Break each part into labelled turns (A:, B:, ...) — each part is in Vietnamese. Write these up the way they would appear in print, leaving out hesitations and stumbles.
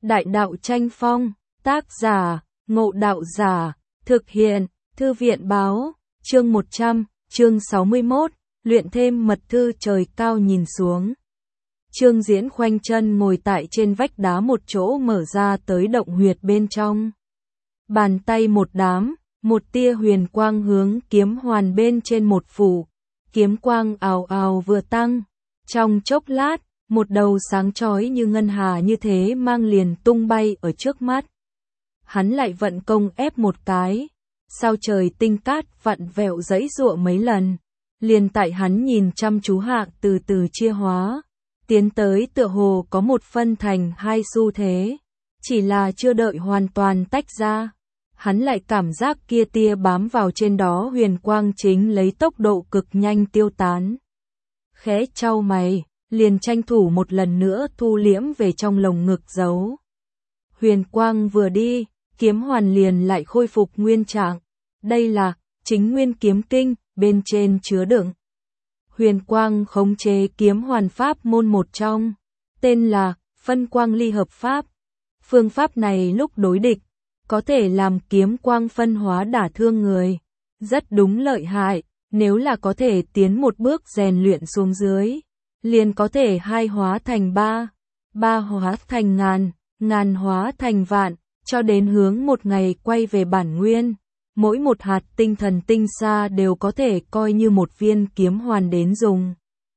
A: Đại đạo tranh phong, tác giả, Ngộ Đạo Giả, thực hiện, Thư viện báo, chương 100, chương 61, luyện thêm mật thư. Trời cao nhìn xuống. Trương Diễn khoanh chân ngồi tại trên vách đá một chỗ mở ra tới động huyệt bên trong. Bàn tay một đám, một tia huyền quang hướng kiếm hoàn bên trên một phủ. Kiếm quang ào ào vừa tăng. Trong chốc lát, một đầu sáng chói như ngân hà như thế mang liền tung bay ở trước mắt. Hắn lại vận công ép một cái. Sao trời tinh cát vặn vẹo giãy giụa mấy lần. Liền tại hắn nhìn chăm chú hạ từ từ chia hóa. Tiến tới tựa hồ có một phân thành hai xu thế. Chỉ là chưa đợi hoàn toàn tách ra. Hắn lại cảm giác kia tia bám vào trên đó huyền quang chính lấy tốc độ cực nhanh tiêu tán. Khẽ chau mày, liền tranh thủ một lần nữa thu liễm về trong lồng ngực giấu. Huyền quang vừa đi, kiếm hoàn liền lại khôi phục nguyên trạng. Đây là chính nguyên kiếm kinh, bên trên chứa đựng. Huyền quang khống chế kiếm hoàn pháp môn một trong, tên là phân quang ly hợp pháp. Phương pháp này lúc đối địch, có thể làm kiếm quang phân hóa đả thương người. Rất đúng lợi hại, nếu là có thể tiến một bước rèn luyện xuống dưới, liền có thể hai hóa thành ba, ba hóa thành ngàn, ngàn hóa thành vạn, cho đến hướng một ngày quay về bản nguyên. Mỗi một hạt tinh thần tinh xa đều có thể coi như một viên kiếm hoàn đến dùng.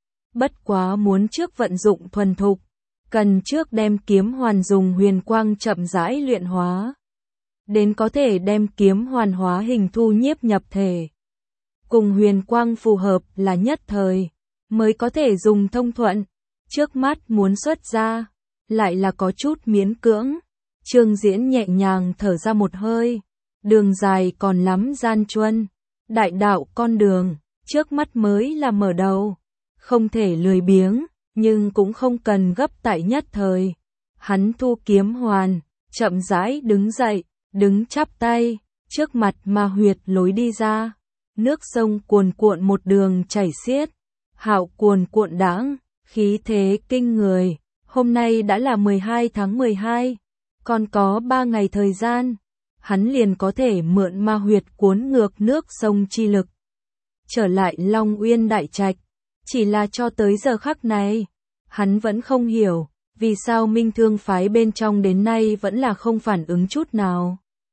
A: Bất quá muốn trước vận dụng thuần thục, cần trước đem kiếm hoàn dùng huyền quang chậm rãi luyện hóa. Đến có thể đem kiếm hoàn hóa hình thu nhiếp nhập thể. Cùng huyền quang phù hợp là nhất thời, mới có thể dùng thông thuận. Trước mắt muốn xuất ra, lại là có chút miễn cưỡng. Trương Diễn nhẹ nhàng thở ra một hơi. Đường dài còn lắm gian truân, đại đạo con đường, trước mắt mới là mở đầu. Không thể lười biếng, nhưng cũng không cần gấp tại nhất thời. Hắn thu kiếm hoàn, chậm rãi đứng dậy, đứng chắp tay, trước mặt ma huyệt lối đi ra. Nước sông cuồn cuộn một đường chảy xiết, hạo cuồn cuộn đãng, khí thế kinh người. Hôm nay đã là 12 tháng 12, còn có 3 ngày thời gian. Hắn liền có thể mượn ma huyệt cuốn ngược nước sông chi lực. Trở lại Long Uyên Đại Trạch, chỉ là cho tới giờ khắc này, hắn vẫn không hiểu, vì sao Minh Thương phái bên trong đến nay vẫn là không phản ứng chút nào.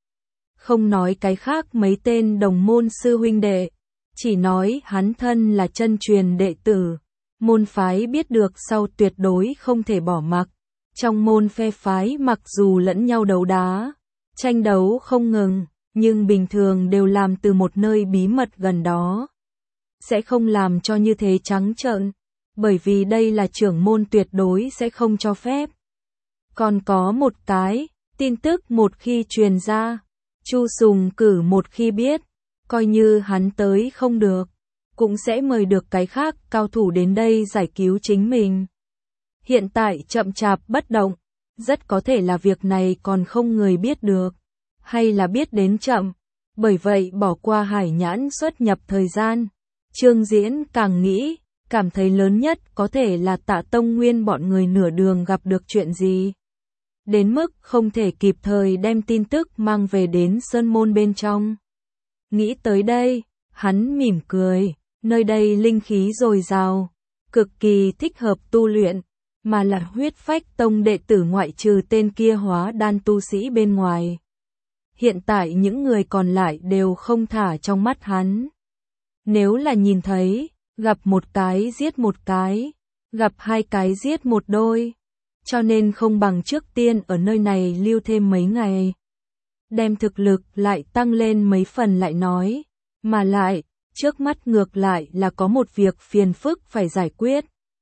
A: Không nói cái khác mấy tên đồng môn sư huynh đệ, chỉ nói hắn thân là chân truyền đệ tử. Môn phái biết được sau tuyệt đối không thể bỏ mặc. Trong môn phe phái mặc dù lẫn nhau đấu đá, tranh đấu không ngừng, nhưng bình thường đều làm từ một nơi bí mật gần đó. Sẽ không làm cho như thế trắng trợn, bởi vì đây là trưởng môn tuyệt đối sẽ không cho phép. Còn có một cái, tin tức một khi truyền ra, Chu Sùng Cử một khi biết, coi như hắn tới không được, cũng sẽ mời được cái khác cao thủ đến đây giải cứu chính mình. Hiện tại chậm chạp bất động, rất có thể là việc này còn không người biết được, hay là biết đến chậm, bởi vậy bỏ qua hải nhãn xuất nhập thời gian. Trương Diễn càng nghĩ, cảm thấy lớn nhất có thể là Tạ Tông Nguyên bọn người nửa đường gặp được chuyện gì. Đến mức không thể kịp thời đem tin tức mang về đến sơn môn bên trong. Nghĩ tới đây, hắn mỉm cười, nơi đây linh khí dồi dào, cực kỳ thích hợp tu luyện. Mà là Huyết Phách Tông đệ tử ngoại trừ tên kia hóa đan tu sĩ bên ngoài. Hiện tại những người còn lại đều không thả trong mắt hắn. Nếu là nhìn thấy, gặp một cái giết một cái, gặp hai cái giết một đôi. Cho nên không bằng trước tiên ở nơi này lưu thêm mấy ngày. Đem thực lực lại tăng lên mấy phần lại nói. Mà lại, trước mắt ngược lại là có một việc phiền phức phải giải quyết.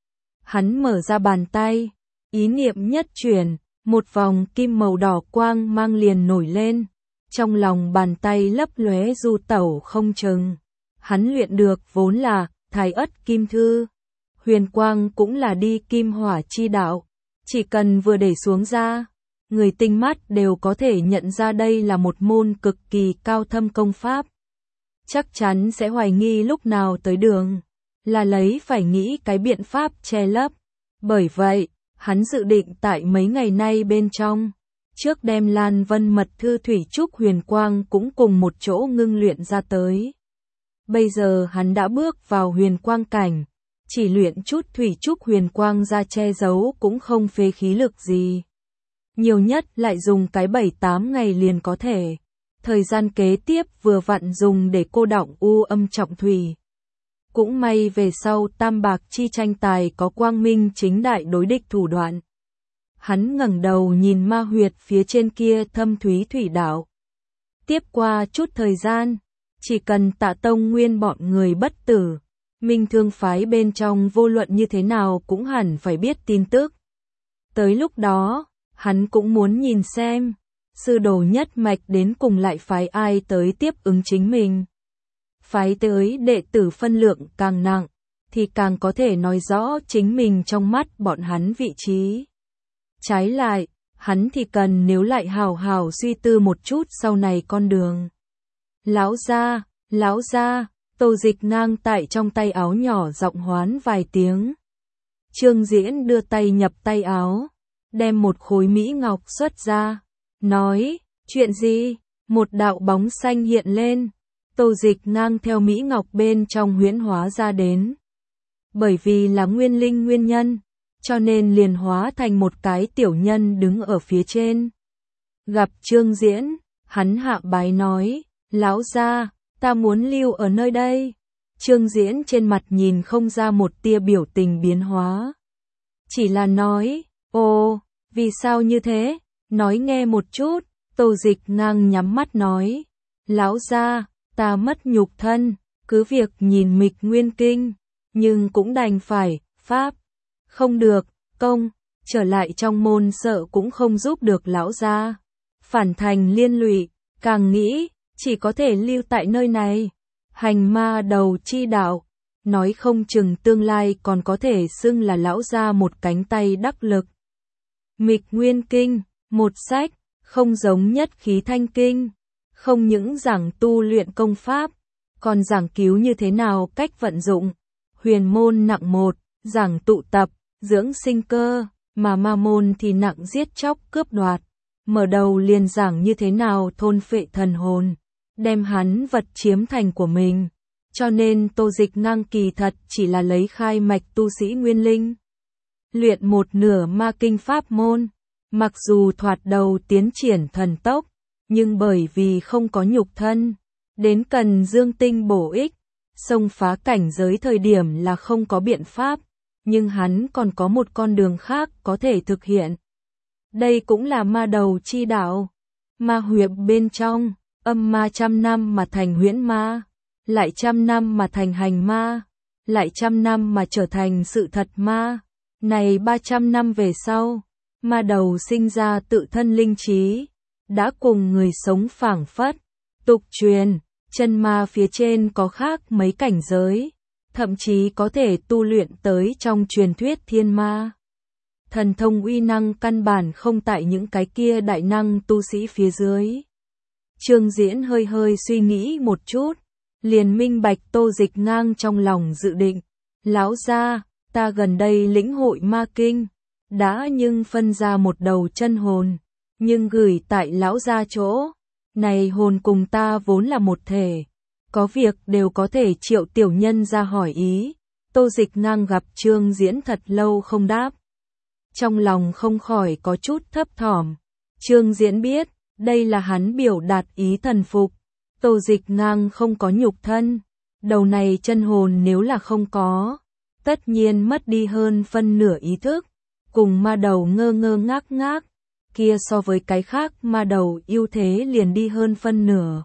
A: Hắn mở ra bàn tay, ý niệm nhất chuyển, một vòng kim màu đỏ quang mang liền nổi lên. Trong lòng bàn tay lấp lóe du tẩu không chừng. Hắn luyện được vốn là Thái Ất Kim Thư. Huyền quang cũng là đi kim hỏa chi đạo. Chỉ cần vừa để xuống ra, người tinh mắt đều có thể nhận ra đây là một môn cực kỳ cao thâm công pháp. Chắc chắn sẽ hoài nghi lúc nào tới đường. Là lấy phải nghĩ cái biện pháp che lấp. Bởi vậy, hắn dự định tại mấy ngày nay bên trong, trước đem Lan Vân mật thư thủy trúc huyền quang cũng cùng một chỗ ngưng luyện ra tới. Bây giờ hắn đã bước vào huyền quang cảnh, chỉ luyện chút thủy trúc huyền quang ra che giấu cũng không phế khí lực gì. Nhiều nhất lại dùng cái 7-8 ngày liền có thể. Thời gian kế tiếp vừa vặn dùng để cô đọng u âm trọng thủy. Cũng may về sau tam bạc chi tranh tài có quang minh chính đại đối địch thủ đoạn. Hắn ngẩng đầu nhìn ma huyệt phía trên kia thâm thúy thủy đạo. Tiếp qua chút thời gian, chỉ cần Tạ Tông Nguyên bọn người bất tử, Minh Thương phái bên trong vô luận như thế nào cũng hẳn phải biết tin tức. Tới lúc đó, hắn cũng muốn nhìn xem, sư đồ nhất mạch đến cùng lại phái ai tới tiếp ứng chính mình. Phái tới đệ tử phân lượng càng nặng, thì càng có thể nói rõ chính mình trong mắt bọn hắn vị trí. Trái lại, hắn thì cần nếu lại hào hào suy tư một chút sau này con đường. Lão gia, Tô Dịch ngang tại trong tay áo nhỏ giọng hoán vài tiếng. Trương Diễn đưa tay nhập tay áo, đem một khối mỹ ngọc xuất ra, nói, chuyện gì? Một đạo bóng xanh hiện lên, Tô Dịch ngang theo mỹ ngọc bên trong huyễn hóa ra đến. Bởi vì là nguyên linh nguyên nhân, cho nên liền hóa thành một cái tiểu nhân đứng ở phía trên. Gặp Trương Diễn, hắn hạ bái nói, lão gia, ta muốn lưu ở nơi đây. Trương Diễn trên mặt nhìn không ra một tia biểu tình biến hóa. Chỉ là nói, ồ, vì sao như thế? Nói nghe một chút. Tô Dịch ngang nhắm mắt nói, lão gia, ta mất nhục thân, cứ việc nhìn Mịch Nguyên Kinh, nhưng cũng đành phải, pháp, không được, công, trở lại trong môn sợ cũng không giúp được lão gia. Phản thành liên lụy, càng nghĩ, chỉ có thể lưu tại nơi này, hành ma đầu chi đạo, nói không chừng tương lai còn có thể xưng là lão gia một cánh tay đắc lực. Mịch Nguyên Kinh, một sách, không giống Nhất Khí Thanh Kinh, không những giảng tu luyện công pháp, còn giảng cứu như thế nào cách vận dụng. Huyền môn nặng một, giảng tụ tập, dưỡng sinh cơ, mà ma môn thì nặng giết chóc cướp đoạt. Mở đầu liền giảng như thế nào thôn phệ thần hồn, đem hắn vật chiếm thành của mình. Cho nên Tô Dịch ngang kỳ thật chỉ là lấy khai mạch tu sĩ nguyên linh. Luyện một nửa ma kinh pháp môn, mặc dù thoạt đầu tiến triển thần tốc, nhưng bởi vì không có nhục thân, đến cần dương tinh bổ ích, xông phá cảnh giới thời điểm là không có biện pháp, nhưng hắn còn có một con đường khác có thể thực hiện. Đây cũng là ma đầu chi đạo, ma huyệt bên trong, âm ma 100 năm mà thành huyễn ma, lại 100 năm mà thành hành ma, lại 100 năm mà trở thành sự thật ma. Này 300 năm về sau, ma đầu sinh ra tự thân linh trí, đã cùng người sống phảng phất. Tục truyền, chân ma phía trên có khác mấy cảnh giới, thậm chí có thể tu luyện tới trong truyền thuyết thiên ma. Thần thông uy năng căn bản không tại những cái kia đại năng tu sĩ phía dưới. Trương Diễn hơi hơi suy nghĩ một chút, liền minh bạch Tô Dịch ngang trong lòng dự định. Lão gia, ta gần đây lĩnh hội ma kinh, đã nhưng phân ra một đầu chân hồn, nhưng gửi tại lão gia chỗ. Này hồn cùng ta vốn là một thể, có việc đều có thể triệu tiểu nhân ra hỏi ý. Tô Dịch ngang gặp Trương Diễn thật lâu không đáp, trong lòng không khỏi có chút thấp thỏm. Trương Diễn biết, đây là hắn biểu đạt ý thần phục. Tô Dịch ngang không có nhục thân, đầu này chân hồn nếu là không có, tất nhiên mất đi hơn phân nửa ý thức, cùng ma đầu ngơ ngơ ngác ngác, kia so với cái khác ma đầu ưu thế liền đi hơn phân nửa.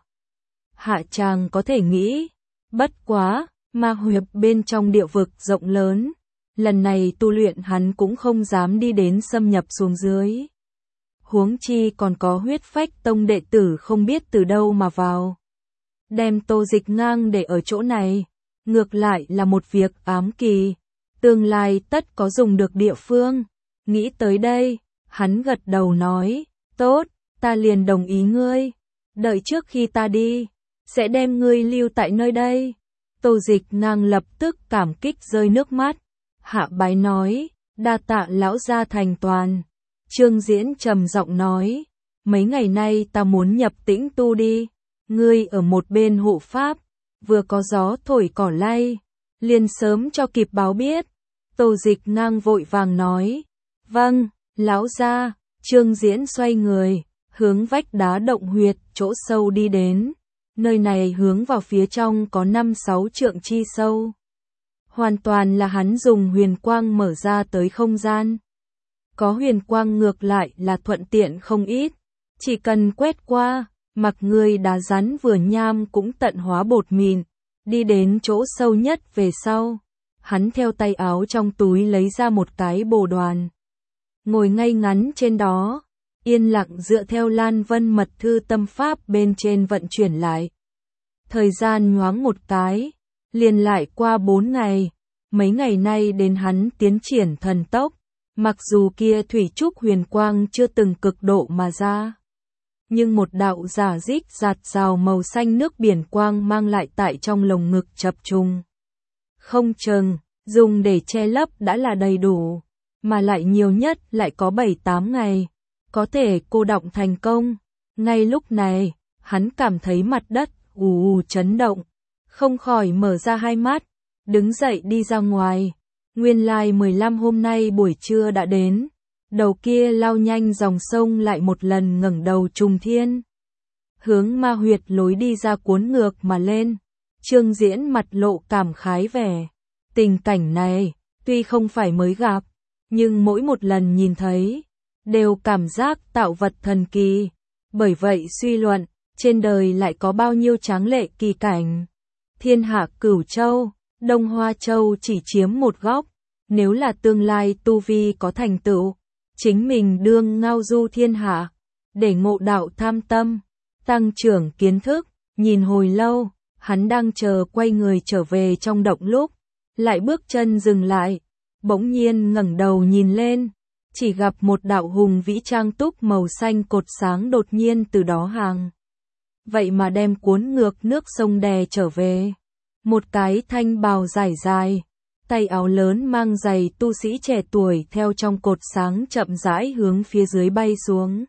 A: Hạ chàng có thể nghĩ, bất quá, ma huyệt bên trong địa vực rộng lớn, lần này tu luyện hắn cũng không dám đi đến xâm nhập xuống dưới. Huống chi còn có huyết phách tông đệ tử không biết từ đâu mà vào. Đem Tô Dịch ngang để ở chỗ này, ngược lại là một việc ám kỳ, tương lai tất có dùng được địa phương. Nghĩ tới đây, hắn gật đầu nói, tốt, ta liền đồng ý ngươi, đợi trước khi ta đi, sẽ đem ngươi lưu tại nơi đây. Tô Dịch ngang lập tức cảm kích rơi nước mắt, hạ bái nói, đa tạ lão gia thành toàn. Trương Diễn trầm giọng nói, mấy ngày nay ta muốn nhập tĩnh tu đi, ngươi ở một bên hộ pháp, vừa có gió thổi cỏ lay, liền sớm cho kịp báo biết. Tô Dịch ngang vội vàng nói, vâng, lão gia. Trương Diễn xoay người, hướng vách đá động huyệt chỗ sâu đi đến, nơi này hướng vào phía trong có 5-6 trượng chi sâu. Hoàn toàn là hắn dùng huyền quang mở ra tới không gian. Có huyền quang ngược lại là thuận tiện không ít, chỉ cần quét qua, mặc người đá rắn vừa nham cũng tận hóa bột mịn, đi đến chỗ sâu nhất về sau. Hắn theo tay áo trong túi lấy ra một cái bồ đoàn. Ngồi ngay ngắn trên đó, yên lặng dựa theo Lan Vân mật thư tâm pháp bên trên vận chuyển lại. Thời gian nhoáng một cái, liền lại qua 4 ngày, mấy ngày nay đến hắn tiến triển thần tốc, mặc dù kia thủy trúc huyền quang chưa từng cực độ mà ra. Nhưng một đạo giả dích giạt rào màu xanh nước biển quang mang lại tại trong lồng ngực chập trùng. Không chừng, dùng để che lấp đã là đầy đủ, mà lại nhiều nhất lại có 7-8 ngày, có thể cô đọng thành công. Ngay lúc này, hắn cảm thấy mặt đất ù ù chấn động, không khỏi mở ra hai mắt, đứng dậy đi ra ngoài. Nguyên lai 15 hôm nay buổi trưa đã đến, đầu kia lao nhanh dòng sông lại một lần ngẩng đầu trùng thiên. Hướng ma huyệt lối đi ra cuốn ngược mà lên, Trương Diễn mặt lộ cảm khái vẻ. Tình cảnh này, tuy không phải mới gặp, nhưng mỗi một lần nhìn thấy, đều cảm giác tạo vật thần kỳ. Bởi vậy suy luận, trên đời lại có bao nhiêu tráng lệ kỳ cảnh. Thiên hạ Cửu Châu, Đông Hoa Châu chỉ chiếm một góc, nếu là tương lai tu vi có thành tựu, chính mình đương ngao du thiên hạ, để ngộ đạo tham tâm, tăng trưởng kiến thức. Nhìn hồi lâu, hắn đang chờ quay người trở về trong động lúc, lại bước chân dừng lại, bỗng nhiên ngẩng đầu nhìn lên, chỉ gặp một đạo hùng vĩ trang túc màu xanh cột sáng đột nhiên từ đó hàng. Vậy mà đem cuốn ngược nước sông đè trở về. Một cái thanh bào dài dài, tay áo lớn mang giày tu sĩ trẻ tuổi theo trong cột sáng chậm rãi hướng phía dưới bay xuống.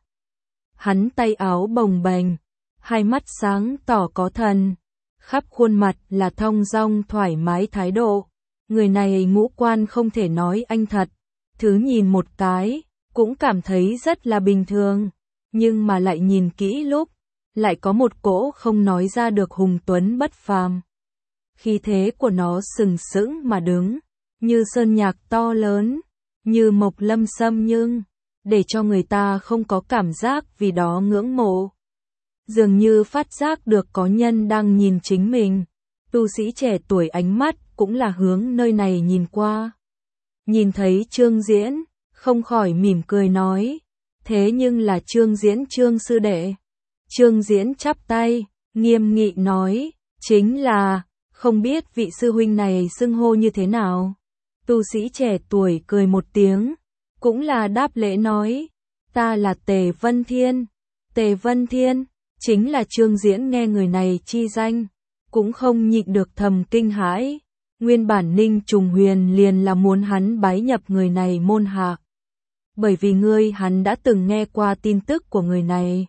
A: Hắn tay áo bồng bềnh, hai mắt sáng tỏ có thần, khắp khuôn mặt là thong dong thoải mái thái độ. Người này ngũ quan không thể nói anh thật, thứ nhìn một cái, cũng cảm thấy rất là bình thường, nhưng mà lại nhìn kỹ lúc, lại có một cỗ không nói ra được hùng tuấn bất phàm. Khí thế của nó sừng sững mà đứng, như sơn nhạc to lớn, như mộc lâm sâm nhưng, để cho người ta không có cảm giác vì đó ngưỡng mộ. Dường như phát giác được có nhân đang nhìn chính mình, tu sĩ trẻ tuổi ánh mắt cũng là hướng nơi này nhìn qua. Nhìn thấy Trương Diễn, không khỏi mỉm cười nói, thế nhưng là Trương Diễn Trương sư đệ. Trương Diễn chắp tay, nghiêm nghị nói, chính là, không biết vị sư huynh này xưng hô như thế nào. Tu sĩ trẻ tuổi cười một tiếng, cũng là đáp lễ nói, ta là Tề Vân Thiên. Tề Vân Thiên, chính là Trương Diễn nghe người này chi danh, cũng không nhịn được thầm kinh hãi. Nguyên bản Ninh Trùng Huyền liền là muốn hắn bái nhập người này môn hạ. Bởi vì hắn đã từng nghe qua tin tức của người này.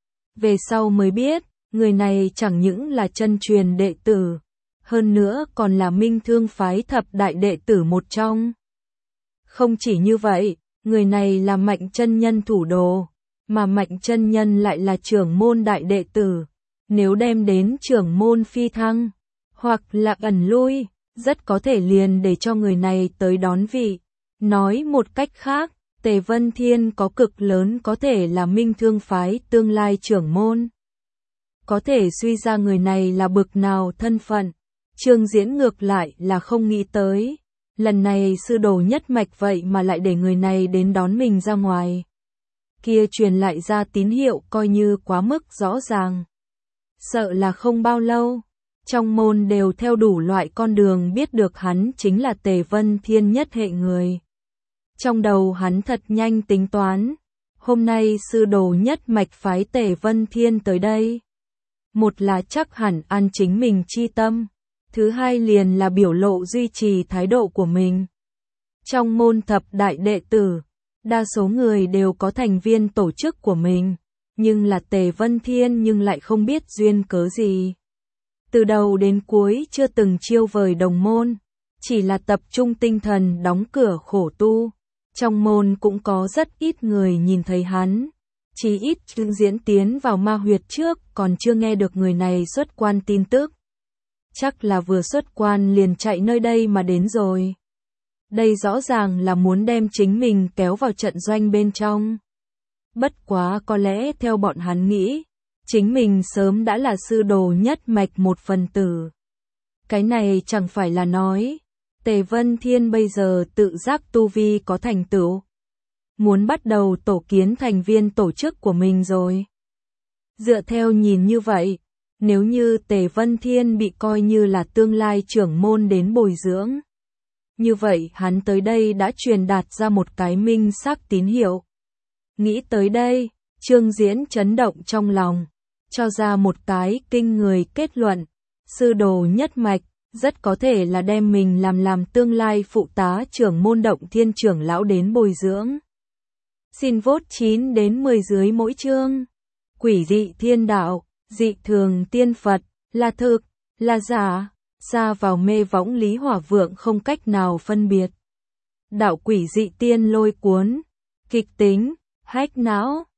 A: Về sau mới biết, người này chẳng những là chân truyền đệ tử, hơn nữa còn là Minh Thương phái thập đại đệ tử một trong. Không chỉ như vậy, người này là Mạnh chân nhân thủ đồ, mà Mạnh chân nhân lại là trưởng môn đại đệ tử. Nếu đem đến trưởng môn phi thăng, hoặc là ẩn lui, rất có thể liền để cho người này tới đón vị. Nói một cách khác, Tề Vân Thiên có cực lớn có thể là Minh Thương phái tương lai trưởng môn. Có thể suy ra người này là bực nào thân phận. Trương Diễn ngược lại là không nghĩ tới. Lần này sư đồ nhất mạch vậy mà lại để người này đến đón mình ra ngoài. Kia truyền lại ra tín hiệu coi như quá mức rõ ràng. Sợ là không bao lâu, trong môn đều theo đủ loại con đường biết được hắn chính là Tề Vân Thiên nhất hệ người. Trong đầu hắn thật nhanh tính toán, hôm nay sư đồ nhất mạch phái Tề Vân Thiên tới đây. Một là chắc hẳn an chính mình chi tâm, thứ hai liền là biểu lộ duy trì thái độ của mình. Trong môn thập đại đệ tử, đa số người đều có thành viên tổ chức của mình, Nhưng là Tề Vân Thiên nhưng lại không biết duyên cớ gì. Từ đầu đến cuối chưa từng chiêu vời đồng môn, chỉ là tập trung tinh thần đóng cửa khổ tu. Trong môn cũng có rất ít người nhìn thấy hắn. Chỉ ít Trương Diễn tiến vào ma huyệt trước còn chưa nghe được người này xuất quan tin tức. Chắc là vừa xuất quan liền chạy nơi đây mà đến rồi. Đây rõ ràng là muốn đem chính mình kéo vào trận doanh bên trong. Bất quá có lẽ theo bọn hắn nghĩ, chính mình sớm đã là sư đồ nhất mạch một phần tử. Cái này chẳng phải là nói, Tề Vân Thiên bây giờ tự giác tu vi có thành tựu. Muốn bắt đầu tổ kiến thành viên tổ chức của mình rồi. Dựa theo nhìn như vậy, nếu như Tề Vân Thiên bị coi như là tương lai trưởng môn đến bồi dưỡng. Như vậy hắn tới đây đã truyền đạt ra một cái minh xác tín hiệu. Nghĩ tới đây, Trương Diễn chấn động trong lòng, cho ra một cái kinh người kết luận. Sư đồ nhất mạch, rất có thể là đem mình làm tương lai phụ tá trưởng môn Động Thiên trưởng lão đến bồi dưỡng. Xin vote 9 đến 10 dưới mỗi chương. Quỷ dị thiên đạo, dị thường tiên Phật, là thực, là giả, xa vào mê võng Lý Hỏa Vượng không cách nào phân biệt. Đạo quỷ dị tiên lôi cuốn, kịch tính, hách não.